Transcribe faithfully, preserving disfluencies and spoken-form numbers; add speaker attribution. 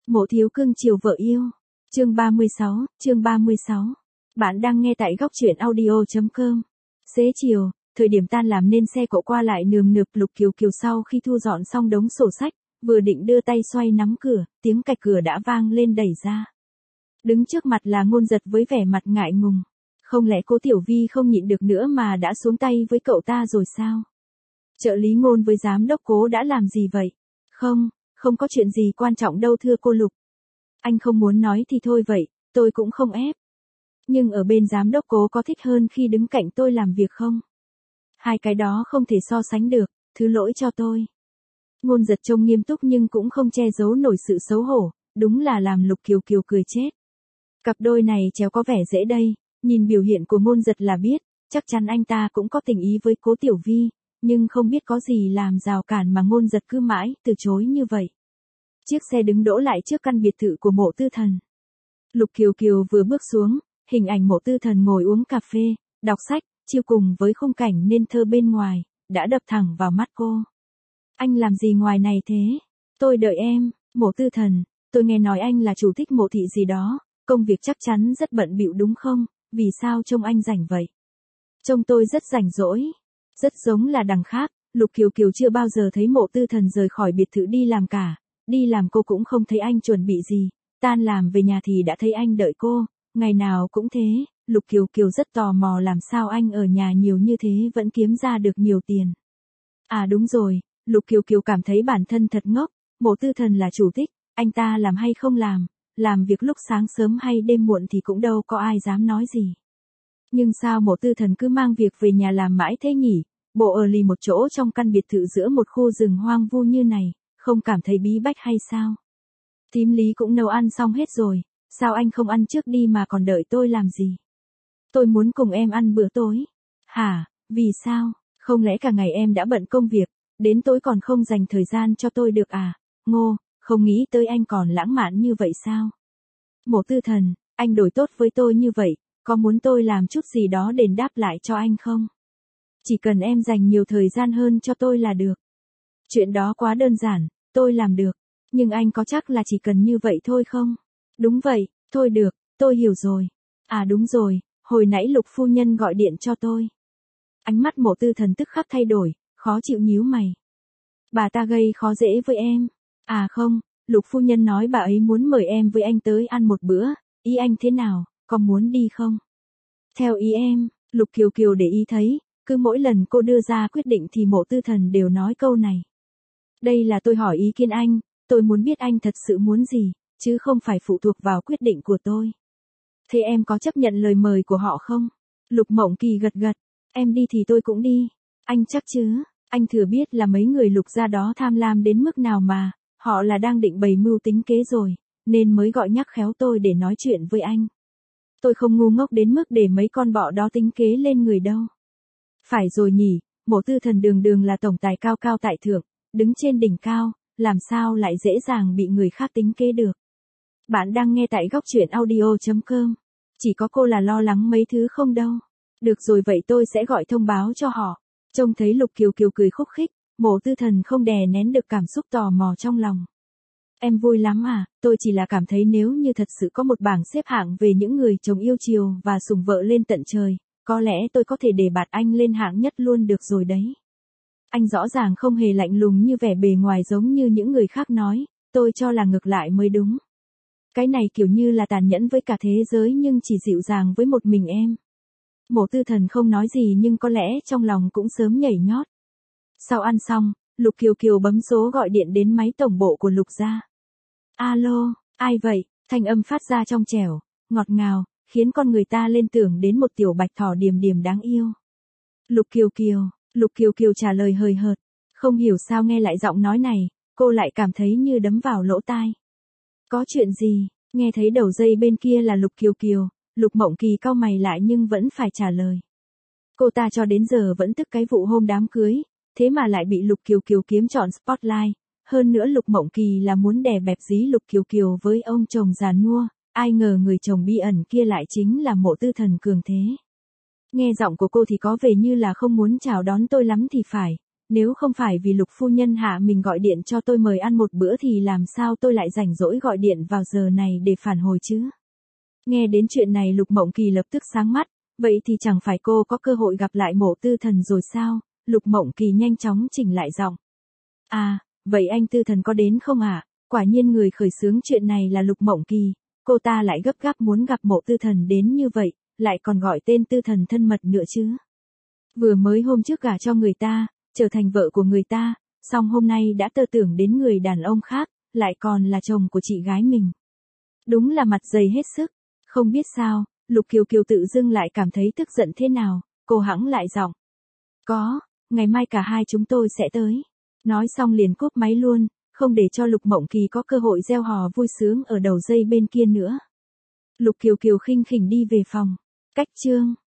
Speaker 1: Mộ thiếu cưng chiều vợ yêu. Chương ba mươi sáu, chương ba mươi sáu. Bạn đang nghe tại góc truyện audio.com. Xế chiều, thời điểm tan làm nên xe cộ qua lại nườm nượp. Lục Kiều Kiều sau khi thu dọn xong đống sổ sách, vừa định đưa tay xoay nắm cửa, tiếng cạch cửa đã vang lên đẩy ra. Đứng trước mặt là Ngôn Giật với vẻ mặt ngại ngùng. Không lẽ cô Tiểu Vi không nhịn được nữa mà đã xuống tay với cậu ta rồi sao? Trợ lý Ngôn với giám đốc Cố đã làm gì vậy? Không, không có chuyện gì quan trọng đâu thưa cô Lục. Anh không muốn nói thì thôi vậy, tôi cũng không ép. Nhưng ở bên giám đốc Cố có thích hơn khi đứng cạnh tôi làm việc không? Hai cái đó không thể so sánh được, thứ lỗi cho tôi. Ngôn Giật trông nghiêm túc nhưng cũng không che giấu nổi sự xấu hổ, đúng là làm Lục Kiều Kiều cười chết. Cặp đôi này chéo có vẻ dễ đây, nhìn biểu hiện của Ngôn Giật là biết, chắc chắn anh ta cũng có tình ý với Cố Tiểu Vi, nhưng không biết có gì làm rào cản mà Ngôn Giật cứ mãi từ chối như vậy. Chiếc xe đứng đỗ lại trước căn biệt thự của Mộ Tư Thần. Lục Kiều Kiều vừa bước xuống, hình ảnh Mộ Tư Thần ngồi uống cà phê, đọc sách, chiêu cùng với khung cảnh nên thơ bên ngoài, đã đập thẳng vào mắt cô. Anh làm gì ngoài này thế? Tôi đợi em. Mộ Tư Thần, tôi nghe nói anh là chủ thích Mộ thị gì đó, công việc chắc chắn rất bận bịu đúng không? Vì sao trông anh rảnh vậy? Trông tôi rất rảnh rỗi. Rất giống là đằng khác, Lục Kiều Kiều chưa bao giờ thấy Mộ Tư Thần rời khỏi biệt thự đi làm cả. Đi làm cô cũng không thấy anh chuẩn bị gì, tan làm về nhà thì đã thấy anh đợi cô, ngày nào cũng thế. Lục Kiều Kiều rất tò mò làm sao anh ở nhà nhiều như thế vẫn kiếm ra được nhiều tiền. À đúng rồi, Lục Kiều Kiều cảm thấy bản thân thật ngốc, Mộ Tư Thần là chủ thích, anh ta làm hay không làm, làm việc lúc sáng sớm hay đêm muộn thì cũng đâu có ai dám nói gì. Nhưng sao Mộ Tư Thần cứ mang việc về nhà làm mãi thế nhỉ, bộ ở lì một chỗ trong căn biệt thự giữa một khu rừng hoang vu như này, không cảm thấy bí bách hay sao? Thím Lý cũng nấu ăn xong hết rồi, sao anh không ăn trước đi mà còn đợi tôi làm gì? Tôi muốn cùng em ăn bữa tối. Hả, vì sao? Không lẽ cả ngày em đã bận công việc, đến tối còn không dành thời gian cho tôi được à? Ngô, không nghĩ tới anh còn lãng mạn như vậy sao? Mộ Tư Thần, anh đối tốt với tôi như vậy, có muốn tôi làm chút gì đó đền đáp lại cho anh không? Chỉ cần em dành nhiều thời gian hơn cho tôi là được. Chuyện đó quá đơn giản, tôi làm được. Nhưng anh có chắc là chỉ cần như vậy thôi không? Đúng vậy, thôi được, tôi hiểu rồi. À đúng rồi, hồi nãy Lục phu nhân gọi điện cho tôi. Ánh mắt Mộ Tư Thần tức khắc thay đổi, khó chịu nhíu mày. Bà ta gây khó dễ với em. À không, Lục phu nhân nói bà ấy muốn mời em với anh tới ăn một bữa, ý anh thế nào, có muốn đi không? Theo ý em, Lục Kiều Kiều để ý thấy, cứ mỗi lần cô đưa ra quyết định thì Mộ Tư Thần đều nói câu này. Đây là tôi hỏi ý kiến anh, tôi muốn biết anh thật sự muốn gì, chứ không phải phụ thuộc vào quyết định của tôi. Thế em có chấp nhận lời mời của họ không? Lục Mộng Kỳ gật gật, em đi thì tôi cũng đi. Anh chắc chứ, anh thừa biết là mấy người Lục gia đó tham lam đến mức nào mà, họ là đang định bày mưu tính kế rồi, nên mới gọi nhắc khéo tôi để nói chuyện với anh. Tôi không ngu ngốc đến mức để mấy con bọ đó tính kế lên người đâu. Phải rồi nhỉ, Mộ Tư Thần đường đường là tổng tài cao cao tại thượng, đứng trên đỉnh cao, làm sao lại dễ dàng bị người khác tính kế được. Bạn đang nghe tại góc truyện audio.com. Chỉ có cô là lo lắng mấy thứ không đâu. Được rồi vậy tôi sẽ gọi thông báo cho họ. Trông thấy Lục Kiều Kiều cười khúc khích, Mộ Tư Thần không đè nén được cảm xúc tò mò trong lòng. Em vui lắm à, tôi chỉ là cảm thấy nếu như thật sự có một bảng xếp hạng về những người chồng yêu chiều và sủng vợ lên tận trời, có lẽ tôi có thể đề bạt anh lên hạng nhất luôn được rồi đấy. Anh rõ ràng không hề lạnh lùng như vẻ bề ngoài giống như những người khác nói, tôi cho là ngược lại mới đúng. Cái này kiểu như là tàn nhẫn với cả thế giới nhưng chỉ dịu dàng với một mình em. Mộ Tư Thần không nói gì nhưng có lẽ trong lòng cũng sớm nhảy nhót. Sau ăn xong, Lục Kiều Kiều bấm số gọi điện đến máy tổng bộ của Lục gia. Alo, ai vậy? Thanh âm phát ra trong trẻo, ngọt ngào, khiến con người ta liên tưởng đến một tiểu bạch thỏ điềm điềm đáng yêu. Lục Kiều Kiều, Lục Kiều Kiều trả lời hời hợt, không hiểu sao nghe lại giọng nói này, cô lại cảm thấy như đấm vào lỗ tai. Có chuyện gì? Nghe thấy đầu dây bên kia là Lục Kiều Kiều, Lục Mộng Kỳ cau mày lại nhưng vẫn phải trả lời. Cô ta cho đến giờ vẫn tức cái vụ hôm đám cưới, thế mà lại bị Lục Kiều Kiều kiếm trọn spotlight, hơn nữa Lục Mộng Kỳ là muốn đè bẹp dí Lục Kiều Kiều với ông chồng già nua, ai ngờ người chồng bí ẩn kia lại chính là Mộ Tư Thần cường thế. Nghe giọng của cô thì có vẻ như là không muốn chào đón tôi lắm thì phải, Nếu không phải vì Lục phu nhân hạ mình gọi điện cho tôi mời ăn một bữa thì làm sao tôi lại rảnh rỗi gọi điện vào giờ này để phản hồi chứ? Nghe đến chuyện này Lục Mộng Kỳ lập tức sáng mắt, vậy thì chẳng phải cô có cơ hội gặp lại Mộ Tư Thần rồi sao? Lục Mộng Kỳ nhanh chóng chỉnh lại giọng. À, vậy anh Tư Thần có đến không ạ? À? Quả nhiên người khởi xướng chuyện này là Lục Mộng Kỳ, cô ta lại gấp gáp muốn gặp Mộ Tư Thần đến như vậy, lại còn gọi tên Tư Thần thân mật nữa chứ. Vừa mới hôm trước gả cho người ta, trở thành vợ của người ta, xong hôm nay đã tơ tưởng đến người đàn ông khác, lại còn là chồng của chị gái mình. Đúng là mặt dày hết sức, không biết sao, Lục Kiều Kiều tự dưng lại cảm thấy tức giận thế nào, cô hẵng lại giọng. Có, ngày mai cả hai chúng tôi sẽ tới. Nói xong liền cúp máy luôn, không để cho Lục Mộng Kỳ có cơ hội reo hò vui sướng ở đầu dây bên kia nữa. Lục Kiều Kiều khinh khỉnh đi về phòng. Cách chương